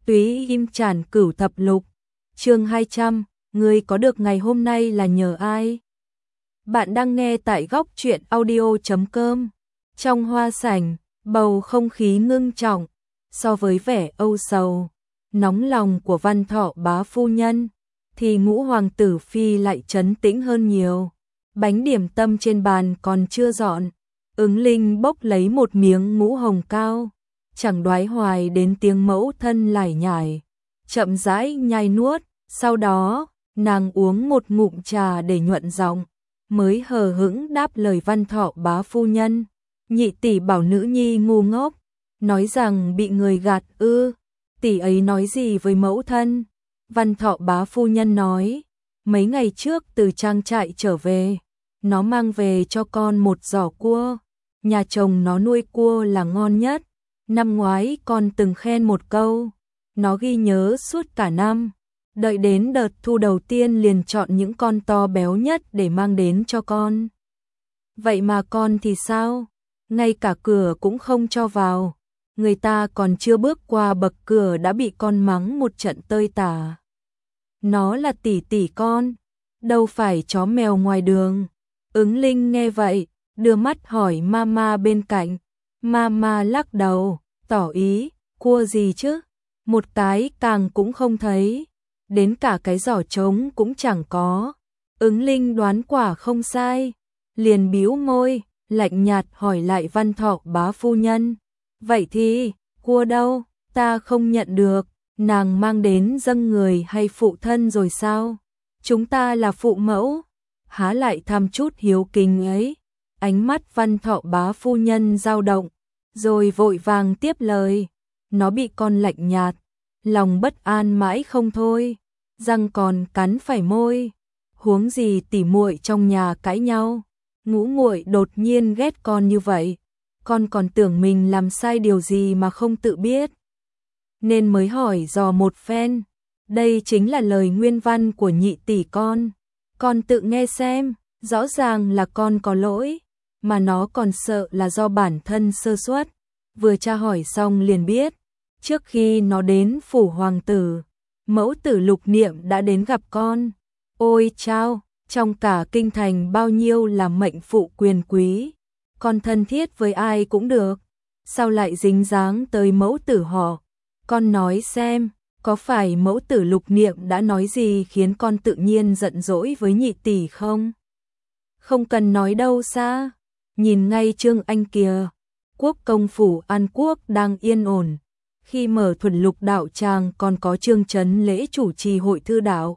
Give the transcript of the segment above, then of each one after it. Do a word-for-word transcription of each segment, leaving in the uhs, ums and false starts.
Túy Im Trản Cửu Thập Lục, chương hai trăm, ngươi có được ngày hôm nay là nhờ ai? Bạn đang nghe tại góc truyện audio chấm com. Trong hoa sảnh, bầu không khí ngưng trọng, so với vẻ âu sầu, nóng lòng của Văn Thọ bá phu nhân, thì Ngũ hoàng tử phi lại trấn tĩnh hơn nhiều. Bánh điểm tâm trên bàn còn chưa dọn, Ứng Linh bốc lấy một miếng ngũ hồng cao, chẳng đoái hoài đến tiếng mẫu thân lải nhải, chậm rãi nhai nuốt, sau đó, nàng uống một ngụm trà để nhuận giọng, mới hờ hững đáp lời Văn Thọ bá phu nhân. Nhị tỷ bảo nữ nhi ngu ngốc, nói rằng bị người gạt ư? Tỷ ấy nói gì với mẫu thân? Văn Thọ bá phu nhân nói, mấy ngày trước từ trang trại trở về, nó mang về cho con một giỏ cua, nhà chồng nó nuôi cua là ngon nhất. Năm ngoái con từng khen một câu, nó ghi nhớ suốt cả năm, đợi đến đợt thu đầu tiên liền chọn những con to béo nhất để mang đến cho con. Vậy mà con thì sao? Ngay cả cửa cũng không cho vào, người ta còn chưa bước qua bậc cửa đã bị con mắng một trận tơi tả. Nó là tỷ tỷ con, đâu phải chó mèo ngoài đường. Ứng Linh nghe vậy, đưa mắt hỏi mama bên cạnh, mama lắc đầu, tỏ ý, cua gì chứ, một cái càng cũng không thấy, đến cả cái giỏ trống cũng chẳng có. Ứng Linh đoán quả không sai, liền bĩu môi, lạnh nhạt hỏi lại Văn Thọ bá phu nhân, vậy thì, cua đâu, ta không nhận được, nàng mang đến dâng người hay phụ thân rồi sao? Chúng ta là phụ mẫu, há lại tham chút hiếu kính ấy. Ánh mắt Văn Thọ bá phu nhân dao động, rồi vội vàng tiếp lời, nó bị con lạnh nhạt, lòng bất an mãi không thôi, răng còn cắn phải môi, huống gì tỉ muội trong nhà cãi nhau, Ngũ muội đột nhiên ghét con như vậy, con còn tưởng mình làm sai điều gì mà không tự biết, nên mới hỏi dò một phen. Đây chính là lời nguyên văn của nhị tỷ con, con tự nghe xem, rõ ràng là con có lỗi, mà nó còn sợ là do bản thân sơ suất. Vừa tra hỏi xong liền biết, trước khi nó đến phủ hoàng tử, mẫu tử Lục Niệm đã đến gặp con. Ôi chao, trong cả kinh thành bao nhiêu là mệnh phụ quyền quý, con thân thiết với ai cũng được, sao lại dính dáng tới mẫu tử họ? Con nói xem, có phải mẫu tử Lục Niệm đã nói gì khiến con tự nhiên giận dỗi với nhị tỷ không? Không cần nói đâu xa, nhìn ngay Trương Anh kìa, quốc công phủ An Quốc đang yên ổn, khi mở thuần lục đạo tràng còn có Trương Chấn lễ chủ trì hội thư đạo.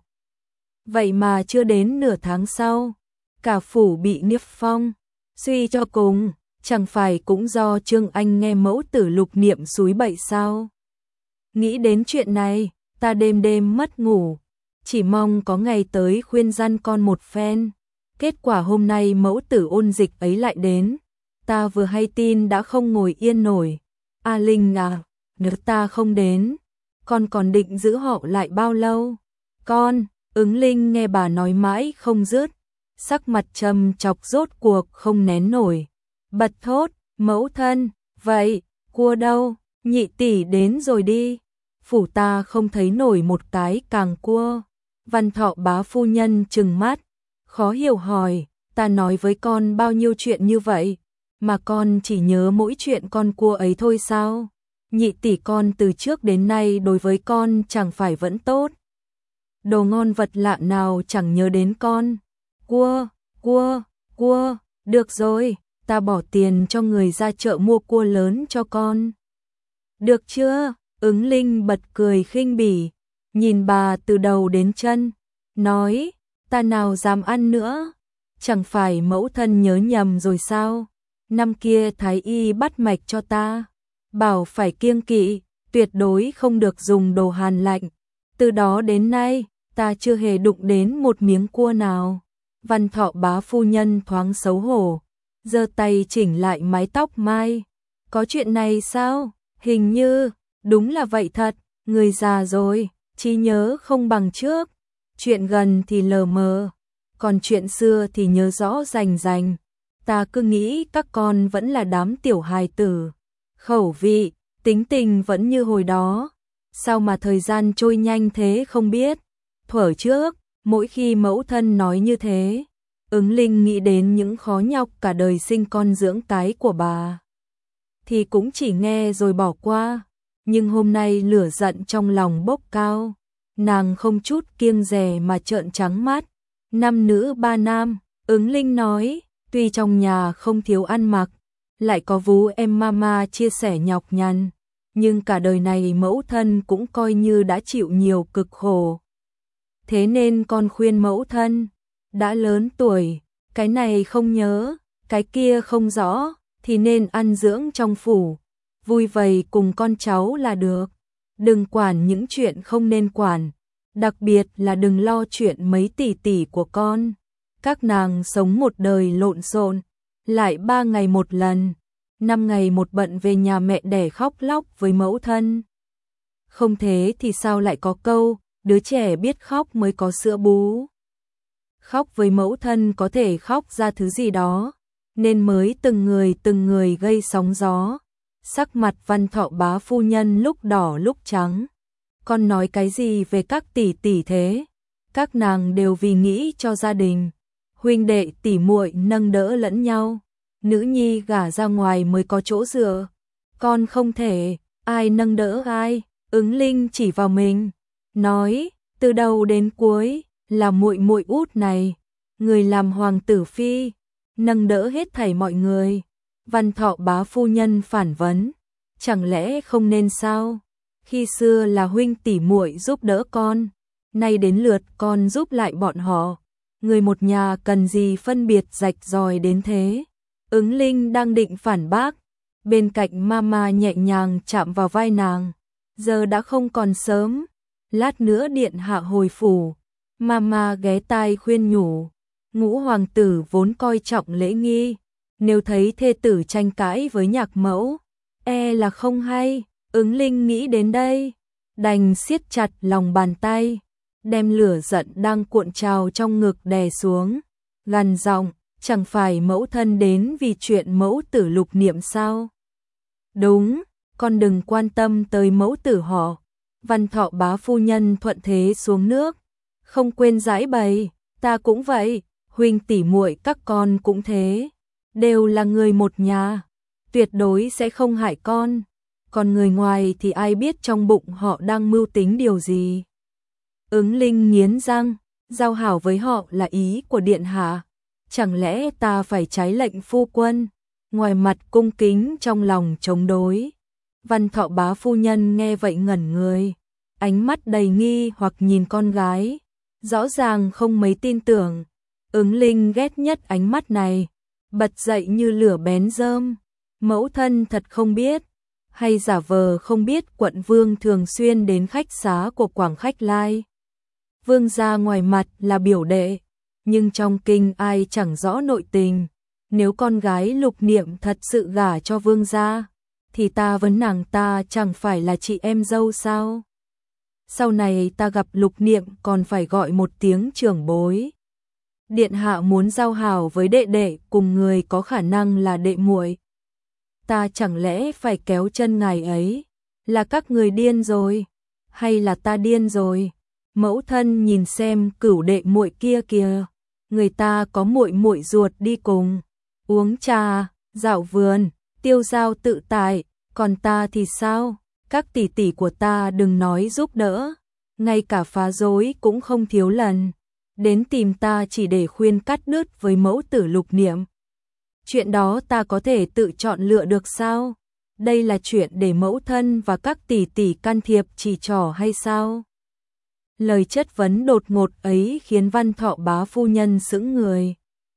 Vậy mà chưa đến nửa tháng sau, cả phủ bị niếp phong, suy cho cùng, chẳng phải cũng do Trương Anh nghe mẫu tử Lục Niệm xúi bậy sao? Nghĩ đến chuyện này, ta đêm đêm mất ngủ, chỉ mong có ngày tới khuyên răn con một phen. Kết quả hôm nay mẫu tử Ôn Dịch ấy lại đến, ta vừa hay tin đã không ngồi yên nổi. A Linh à, nếu ta không đến, con còn định giữ họ lại bao lâu? Con, Ứng Linh nghe bà nói mãi không dứt, sắc mặt trầm chọc rốt cuộc không nén nổi, bật thốt, mẫu thân, vậy, cua đâu? Nhị tỷ đến rồi đi, phủ ta không thấy nổi một cái càng cua. Văn Thọ bá phu nhân trừng mắt, khó hiểu hỏi, ta nói với con bao nhiêu chuyện như vậy, mà con chỉ nhớ mỗi chuyện con cua ấy thôi sao? Nhị tỷ con từ trước đến nay đối với con chẳng phải vẫn tốt. Đồ ngon vật lạ nào chẳng nhớ đến con. Cua, cua, cua, được rồi, ta bỏ tiền cho người ra chợ mua cua lớn cho con. Được chưa? Ứng Linh bật cười khinh bỉ, nhìn bà từ đầu đến chân, nói, ta nào dám ăn nữa, chẳng phải mẫu thân nhớ nhầm rồi sao? Năm kia thái y bắt mạch cho ta, bảo phải kiêng kỵ, tuyệt đối không được dùng đồ hàn lạnh. Từ đó đến nay, ta chưa hề đụng đến một miếng cua nào. Văn Thọ bá phu nhân thoáng xấu hổ, giơ tay chỉnh lại mái tóc mai. Có chuyện này sao? Hình như, đúng là vậy thật, người già rồi, trí nhớ không bằng trước. Chuyện gần thì lờ mờ, còn chuyện xưa thì nhớ rõ rành rành. Ta cứ nghĩ các con vẫn là đám tiểu hài tử, khẩu vị, tính tình vẫn như hồi đó. sao mà thời gian trôi nhanh thế không biết. Thuở trước, mỗi khi mẫu thân nói như thế, Ứng Linh nghĩ đến những khó nhọc cả đời sinh con dưỡng cái của bà, thì cũng chỉ nghe rồi bỏ qua. Nhưng hôm nay lửa giận trong lòng bốc cao, nàng không chút kiêng dè mà trợn trắng mắt. Năm nữ ba nam, Ứng Linh nói, tuy trong nhà không thiếu ăn mặc, lại có vú em mama chia sẻ nhọc nhằn, nhưng cả đời này mẫu thân cũng coi như đã chịu nhiều cực khổ. Thế nên con khuyên mẫu thân, đã lớn tuổi, cái này không nhớ, cái kia không rõ, thì nên ăn dưỡng trong phủ, vui vầy cùng con cháu là được. Đừng quản những chuyện không nên quản, đặc biệt là đừng lo chuyện mấy tỷ tỷ của con. Các nàng sống một đời lộn xộn, lại ba ngày một lần, năm ngày một bận về nhà mẹ đẻ khóc lóc với mẫu thân. Không thế thì sao lại có câu, đứa trẻ biết khóc mới có sữa bú. Khóc với mẫu thân có thể khóc ra thứ gì đó, nên mới từng người từng người gây sóng gió. Sắc mặt Văn Thọ bá phu nhân lúc đỏ lúc trắng. Con nói cái gì về các tỷ tỷ thế? Các nàng đều vì nghĩ cho gia đình, huynh đệ tỷ muội nâng đỡ lẫn nhau. Nữ nhi gả ra ngoài mới có chỗ dựa, con không thể, ai nâng đỡ ai? Ứng Linh chỉ vào mình, nói, từ đầu đến cuối là muội muội út này, người làm hoàng tử phi, nâng đỡ hết thảy mọi người. Văn Thọ bá phu nhân phản vấn, chẳng lẽ không nên sao? Khi xưa là huynh tỷ muội giúp đỡ con, nay đến lượt con giúp lại bọn họ, người một nhà cần gì phân biệt rạch ròi đến thế? Ứng Linh đang định phản bác, bên cạnh mama nhẹ nhàng chạm vào vai nàng, giờ đã không còn sớm, lát nữa điện hạ hồi phủ. Mama ghé tai khuyên nhủ, ngũ hoàng tử vốn coi trọng lễ nghi, nếu thấy thê tử tranh cãi với nhạc mẫu, e là không hay. Ứng Linh nghĩ đến đây, đành siết chặt lòng bàn tay, đem lửa giận đang cuộn trào trong ngực đè xuống, gằn giọng, chẳng phải mẫu thân đến vì chuyện mẫu tử Lục Niệm sao? Đúng, con đừng quan tâm tới mẫu tử họ. Văn Thọ bá phu nhân thuận thế xuống nước, không quên giải bày, ta cũng vậy, huynh tỷ muội các con cũng thế, đều là người một nhà, tuyệt đối sẽ không hại con. Còn người ngoài thì ai biết trong bụng họ đang mưu tính điều gì. Ứng Linh nghiến răng, giao hảo với họ là ý của điện hạ, chẳng lẽ ta phải trái lệnh phu quân? Ngoài mặt cung kính trong lòng chống đối. Văn Thọ bá phu nhân nghe vậy ngẩn người, ánh mắt đầy nghi hoặc nhìn con gái, rõ ràng không mấy tin tưởng. Ứng Linh ghét nhất ánh mắt này, bật dậy như lửa bén rơm. Mẫu thân thật không biết, hay giả vờ không biết quận vương thường xuyên đến khách xá của Quảng Khách Lai. Vương gia ngoài mặt là biểu đệ, nhưng trong kinh ai chẳng rõ nội tình. Nếu con gái Lục Niệm thật sự gả cho vương gia, thì ta vấn nàng ta chẳng phải là chị em dâu sao? Sau này ta gặp Lục Niệm còn phải gọi một tiếng trưởng bối. Điện hạ muốn giao hảo với đệ đệ cùng người có khả năng là đệ muội, ta chẳng lẽ phải kéo chân ngài ấy? Là các người điên rồi, hay là ta điên rồi? Mẫu thân nhìn xem cửu đệ muội kia kìa, người ta có muội muội ruột đi cùng, uống trà, dạo vườn, tiêu dao tự tại, còn ta thì sao? Các tỷ tỷ của ta đừng nói giúp đỡ, ngay cả phá rối cũng không thiếu lần, đến tìm ta chỉ để khuyên cắt đứt với mẫu tử Lục Niệm. Chuyện đó ta có thể tự chọn lựa được sao? Đây là chuyện để mẫu thân và các tỷ tỷ can thiệp chỉ trỏ hay sao? Lời chất vấn đột ngột ấy khiến Văn Thọ bá phu nhân sững người.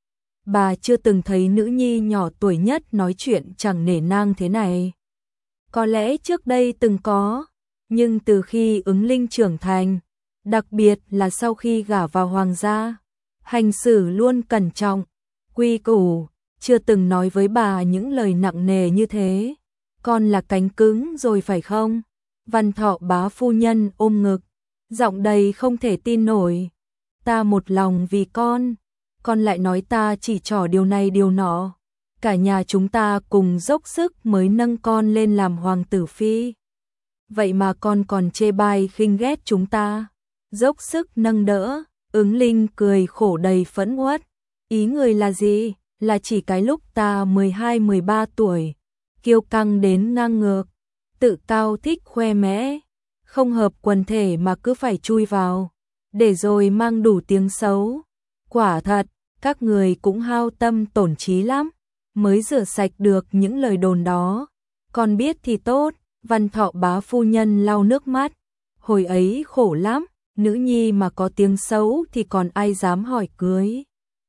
Bà chưa từng thấy nữ nhi nhỏ tuổi nhất nói chuyện chẳng nể nang thế này. Có lẽ trước đây từng có, nhưng từ khi Ứng Linh trưởng thành, đặc biệt là sau khi gả vào hoàng gia, hành xử luôn cẩn trọng, quy củ, chưa từng nói với bà những lời nặng nề như thế. Con là cánh cứng rồi phải không? Văn Thọ bá phu nhân ôm ngực, giọng đầy không thể tin nổi. Ta một lòng vì con, con lại nói ta chỉ trỏ điều này điều nọ. Cả nhà chúng ta cùng dốc sức mới nâng con lên làm hoàng tử phi. vậy mà con còn chê bai khinh ghét chúng ta. Dốc sức nâng đỡ, Ứng Linh cười khổ đầy phẫn uất. Ý người là gì? Là chỉ cái lúc ta mười hai mười ba tuổi, kiêu căng đến ngang ngược, tự cao thích khoe mẽ, không hợp quần thể mà cứ phải chui vào, để rồi mang đủ tiếng xấu. Quả thật, các người cũng hao tâm tổn trí lắm, mới rửa sạch được những lời đồn đó. Con biết thì tốt. Văn Thọ bá phu nhân lau nước mắt. Hồi ấy khổ lắm, nữ nhi mà có tiếng xấu thì còn ai dám hỏi cưới.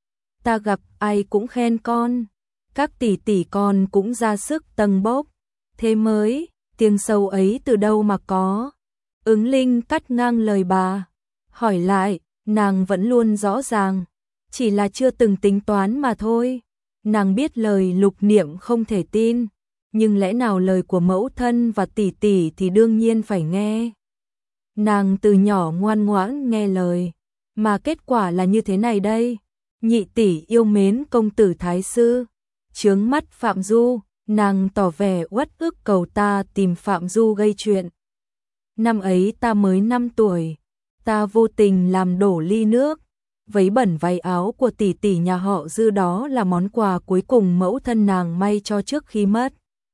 Ta gặp ai cũng khen con, các tỷ tỷ con cũng ra sức tâng bốc. Thế mới, tiếng xấu ấy từ đâu mà có? Ứng Linh cắt ngang lời bà, hỏi lại, nàng vẫn luôn rõ ràng, chỉ là chưa từng tính toán mà thôi. Nàng biết lời Lục Niệm không thể tin, nhưng lẽ nào lời của mẫu thân và tỷ tỷ thì đương nhiên phải nghe. Nàng từ nhỏ ngoan ngoãn nghe lời, mà kết quả là như thế này đây. Nhị tỷ yêu mến công tử thái sư, chướng mắt Phạm Du, nàng tỏ vẻ uất ức cầu ta tìm Phạm Du gây chuyện. Năm ấy ta mới năm tuổi, ta vô tình làm đổ ly nước, vấy bẩn váy áo của tỷ tỷ nhà họ Dư, đó là món quà cuối cùng mẫu thân nàng may cho trước khi mất.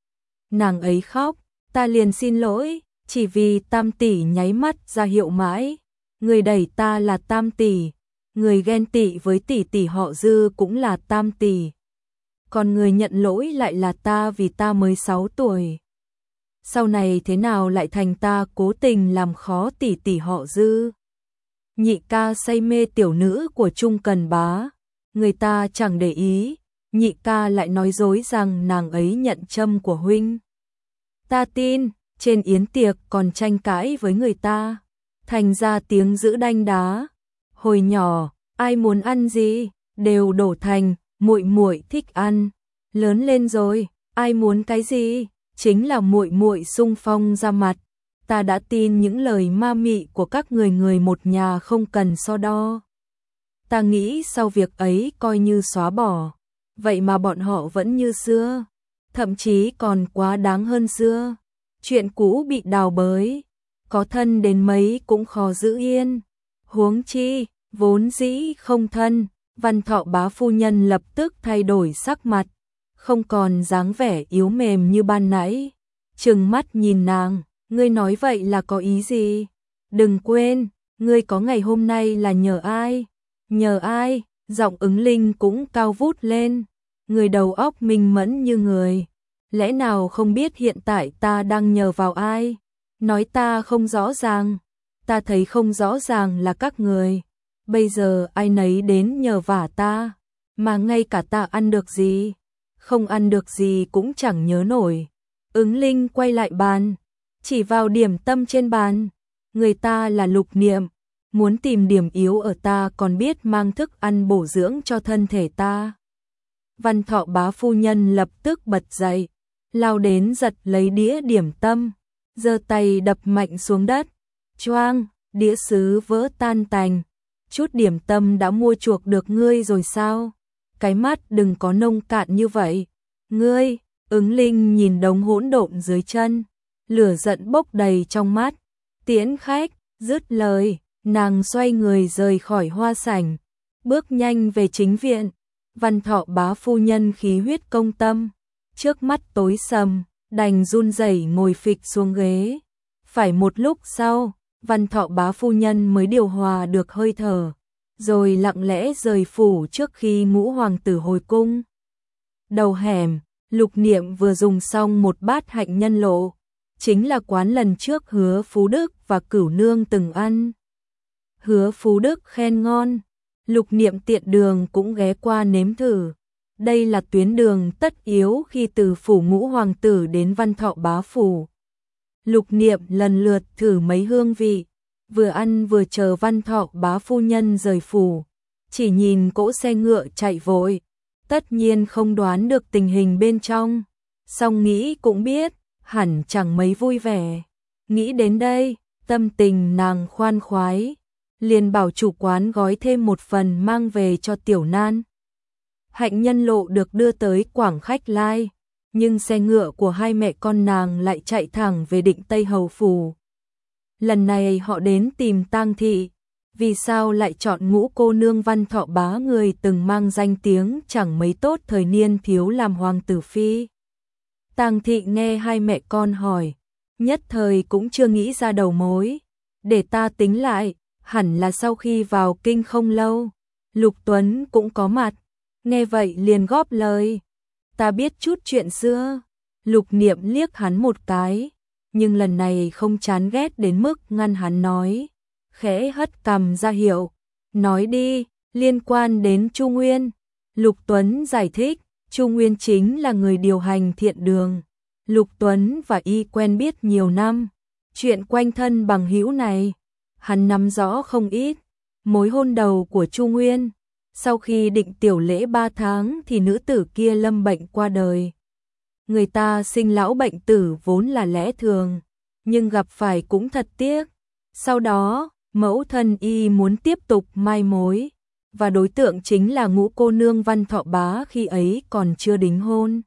Nàng ấy khóc, ta liền xin lỗi, chỉ vì Tam tỷ nháy mắt ra hiệu mãi, người đẩy ta là Tam tỷ, người ghen tị với tỷ tỷ họ Dư cũng là Tam tỷ, còn người nhận lỗi lại là ta vì ta mới sáu tuổi. Sau này thế nào lại thành ta cố tình làm khó tỷ tỷ họ Dư? Nhị ca say mê tiểu nữ của Trung Cần Bá, người ta chẳng để ý, nhị ca lại nói dối rằng nàng ấy nhận châm của huynh. Ta tin, trên yến tiệc còn tranh cãi với người ta, thành ra tiếng giữ đanh đá. Hồi nhỏ, ai muốn ăn gì, đều đổ thành, muội muội thích ăn. Lớn lên rồi, ai muốn cái gì, chính là muội muội xung phong ra mặt. Ta đã tin những lời ma mị của các người người một nhà không cần so đo. Ta nghĩ sau việc ấy coi như xóa bỏ, vậy mà bọn họ vẫn như xưa, thậm chí còn quá đáng hơn xưa. Chuyện cũ bị đào bới, có thân đến mấy cũng khó giữ yên. Huống chi, vốn dĩ không thân, Văn Thọ bá phu nhân lập tức thay đổi sắc mặt, không còn dáng vẻ yếu mềm như ban nãy. Trừng mắt nhìn nàng, ngươi nói vậy là có ý gì? Đừng quên, ngươi có ngày hôm nay là nhờ ai? Nhờ ai? Giọng Ứng Linh cũng cao vút lên. Người đầu óc minh mẫn như người, lẽ nào không biết hiện tại ta đang nhờ vào ai? Nói ta không rõ ràng, ta thấy không rõ ràng là các người. Bây giờ ai nấy đến nhờ vả ta, mà ngay cả ta ăn được gì, không ăn được gì cũng chẳng nhớ nổi. Ứng Linh quay lại bàn, chỉ vào điểm tâm trên bàn. Người ta là Lục Niệm, muốn tìm điểm yếu ở ta còn biết mang thức ăn bổ dưỡng cho thân thể ta. Văn Thọ bá phu nhân lập tức bật dậy, lao đến giật lấy đĩa điểm tâm, giơ tay đập mạnh xuống đất. Choang, đĩa sứ vỡ tan tành. Chút điểm tâm đã mua chuộc được ngươi rồi sao? Cái mắt đừng có nông cạn như vậy. Ngươi, Ứng Linh nhìn đống hỗn độn dưới chân, lửa giận bốc đầy trong mắt. Tiễn khách, dứt lời, nàng xoay người rời khỏi hoa sảnh, bước nhanh về chính viện. Văn Thọ bá phu nhân khí huyết công tâm, trước mắt tối sầm, đành run rẩy ngồi phịch xuống ghế. Phải một lúc sau, Văn Thọ bá phu nhân mới điều hòa được hơi thở, rồi lặng lẽ rời phủ trước khi ngũ hoàng tử hồi cung. Đầu hẻm, Lục Niệm vừa dùng xong một bát hạnh nhân lộ, chính là quán lần trước Hứa Phú Đức và Cửu Nương từng ăn. Hứa Phú Đức khen ngon, Lục Niệm tiện đường cũng ghé qua nếm thử. Đây là tuyến đường tất yếu khi từ phủ ngũ hoàng tử đến Văn Thọ bá phủ. Lục Niệm lần lượt thử mấy hương vị, vừa ăn vừa chờ Văn Thọ bá phu nhân rời phủ. Chỉ nhìn cỗ xe ngựa chạy vội, tất nhiên không đoán được tình hình bên trong. Song nghĩ cũng biết, hẳn chẳng mấy vui vẻ. Nghĩ đến đây, tâm tình nàng khoan khoái, liền bảo chủ quán gói thêm một phần mang về cho Tiểu Nan. Hạnh nhân lộ được đưa tới Quảng Khách Lai, nhưng xe ngựa của hai mẹ con nàng lại chạy thẳng về Định Tây Hầu Phủ. Lần này họ đến tìm Tang thị, vì sao lại chọn Ngũ cô nương Văn Thọ Bá, người từng mang danh tiếng chẳng mấy tốt thời niên thiếu làm hoàng tử phi. Tang thị nghe hai mẹ con hỏi, nhất thời cũng chưa nghĩ ra đầu mối, để ta tính lại, hẳn là sau khi vào kinh không lâu, Lục Tuấn cũng có mặt, nghe vậy liền góp lời, ta biết chút chuyện xưa. Lục Niệm liếc hắn một cái, nhưng lần này không chán ghét đến mức ngăn hắn nói, khẽ hất cằm ra hiệu, nói đi, liên quan đến Chu Nguyên. Lục Tuấn giải thích, Chu Nguyên chính là người điều hành thiện đường, Lục Tuấn và y quen biết nhiều năm, chuyện quanh thân bằng hữu này, hắn nắm rõ không ít. Mối hôn đầu của Chu Nguyên, sau khi định tiểu lễ ba tháng thì nữ tử kia lâm bệnh qua đời. Người ta sinh lão bệnh tử vốn là lẽ thường, nhưng gặp phải cũng thật tiếc. Sau đó, mẫu thân y muốn tiếp tục mai mối, và đối tượng chính là Ngũ cô nương Văn Thọ Bá khi ấy còn chưa đính hôn.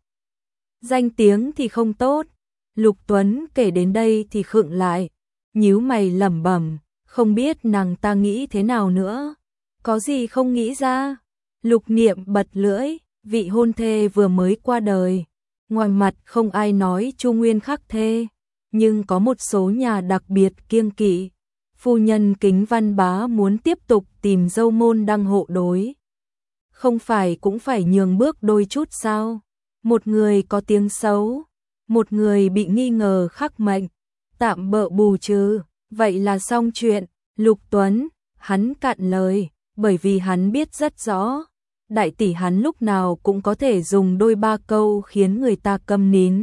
Danh tiếng thì không tốt. Lục Tuấn kể đến đây thì khựng lại, nhíu mày lẩm bẩm, không biết nàng ta nghĩ thế nào nữa. Có gì không nghĩ ra? Lục Niệm bật lưỡi, vị hôn thê vừa mới qua đời. Ngoài mặt không ai nói Chu Nguyên khắc thê, nhưng có một số nhà đặc biệt kiêng kỵ. Phu nhân Kính Văn Bá muốn tiếp tục tìm dâu môn đăng hộ đối. Không phải cũng phải nhường bước đôi chút sao? Một người có tiếng xấu, một người bị nghi ngờ khắc mệnh, tạm bợ bù trừ, vậy là xong chuyện. Lục Tuấn, hắn cạn lời, bởi vì hắn biết rất rõ, đại tỷ hắn lúc nào cũng có thể dùng đôi ba câu khiến người ta câm nín.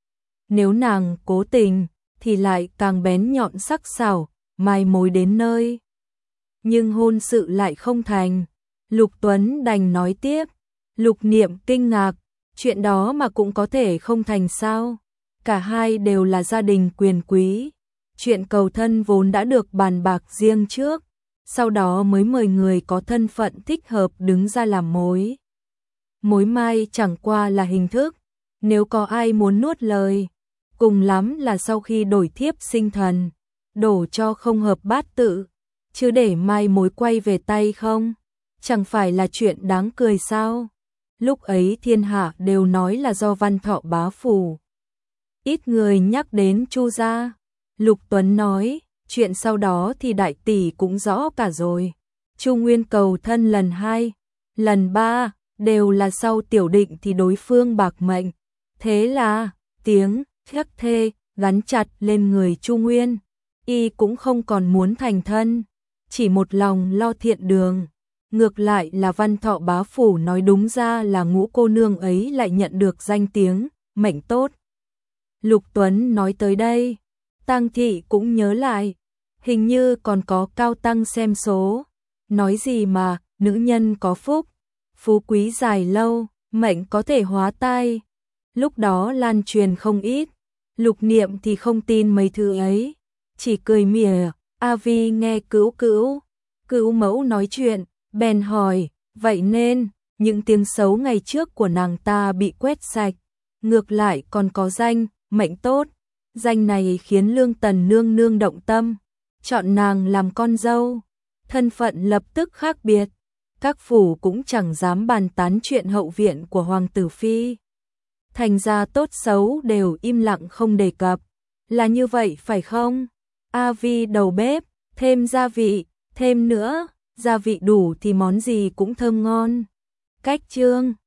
Nếu nàng cố tình, thì lại càng bén nhọn sắc sảo, mai mối đến nơi. Nhưng hôn sự lại không thành. Lục Tuấn đành nói tiếp. Lục Niệm kinh ngạc, chuyện đó mà cũng có thể không thành sao? Cả hai đều là gia đình quyền quý. Chuyện cầu thân vốn đã được bàn bạc riêng trước, sau đó mới mời người có thân phận thích hợp đứng ra làm mối. Mối mai chẳng qua là hình thức, nếu có ai muốn nuốt lời, cùng lắm là sau khi đổi thiếp sinh thần, đổ cho không hợp bát tự, chứ để mai mối quay về tay không, chẳng phải là chuyện đáng cười sao? Lúc ấy thiên hạ đều nói là do Văn Thọ Bá phủ, ít người nhắc đến Chu gia. Lục Tuấn nói, chuyện sau đó thì đại tỷ cũng rõ cả rồi. Chu Nguyên cầu thân lần hai, lần ba, đều là sau tiểu định thì đối phương bạc mệnh. Thế là, tiếng khắc thê gắn chặt lên người Chu Nguyên. Y cũng không còn muốn thành thân, chỉ một lòng lo thiện đường. Ngược lại là Văn Thọ Bá phủ nói đúng ra là Ngũ cô nương ấy lại nhận được danh tiếng, mệnh tốt. Lục Tuấn nói tới đây, Tang thị cũng nhớ lại, hình như còn có cao tăng xem số, nói gì mà nữ nhân có phúc, phú quý dài lâu, mệnh có thể hóa tai. Lúc đó lan truyền không ít. Lục Niệm thì không tin mấy thứ ấy, chỉ cười mỉa. A Vi nghe Cữu Cữu, Cữu mẫu nói chuyện, bèn hỏi, vậy nên những tiếng xấu ngày trước của nàng ta bị quét sạch, ngược lại còn có danh, mệnh tốt. Danh này khiến Lương Tần nương nương động tâm, chọn nàng làm con dâu. Thân phận lập tức khác biệt, các phủ cũng chẳng dám bàn tán chuyện hậu viện của hoàng tử phi. Thành ra tốt xấu đều im lặng không đề cập. Là như vậy phải không? A Vi đầu bếp, thêm gia vị, thêm nữa, gia vị đủ thì món gì cũng thơm ngon. Cách chương